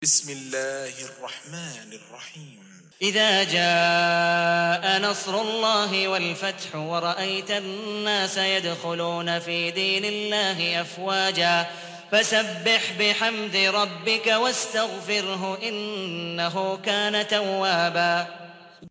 بسم الله الرحمن الرحيم. إذا جاء نصر الله والفتح ورأيت الناس يدخلون في دين الله أفواجا فسبح بحمد ربك واستغفره إنه كان توابا.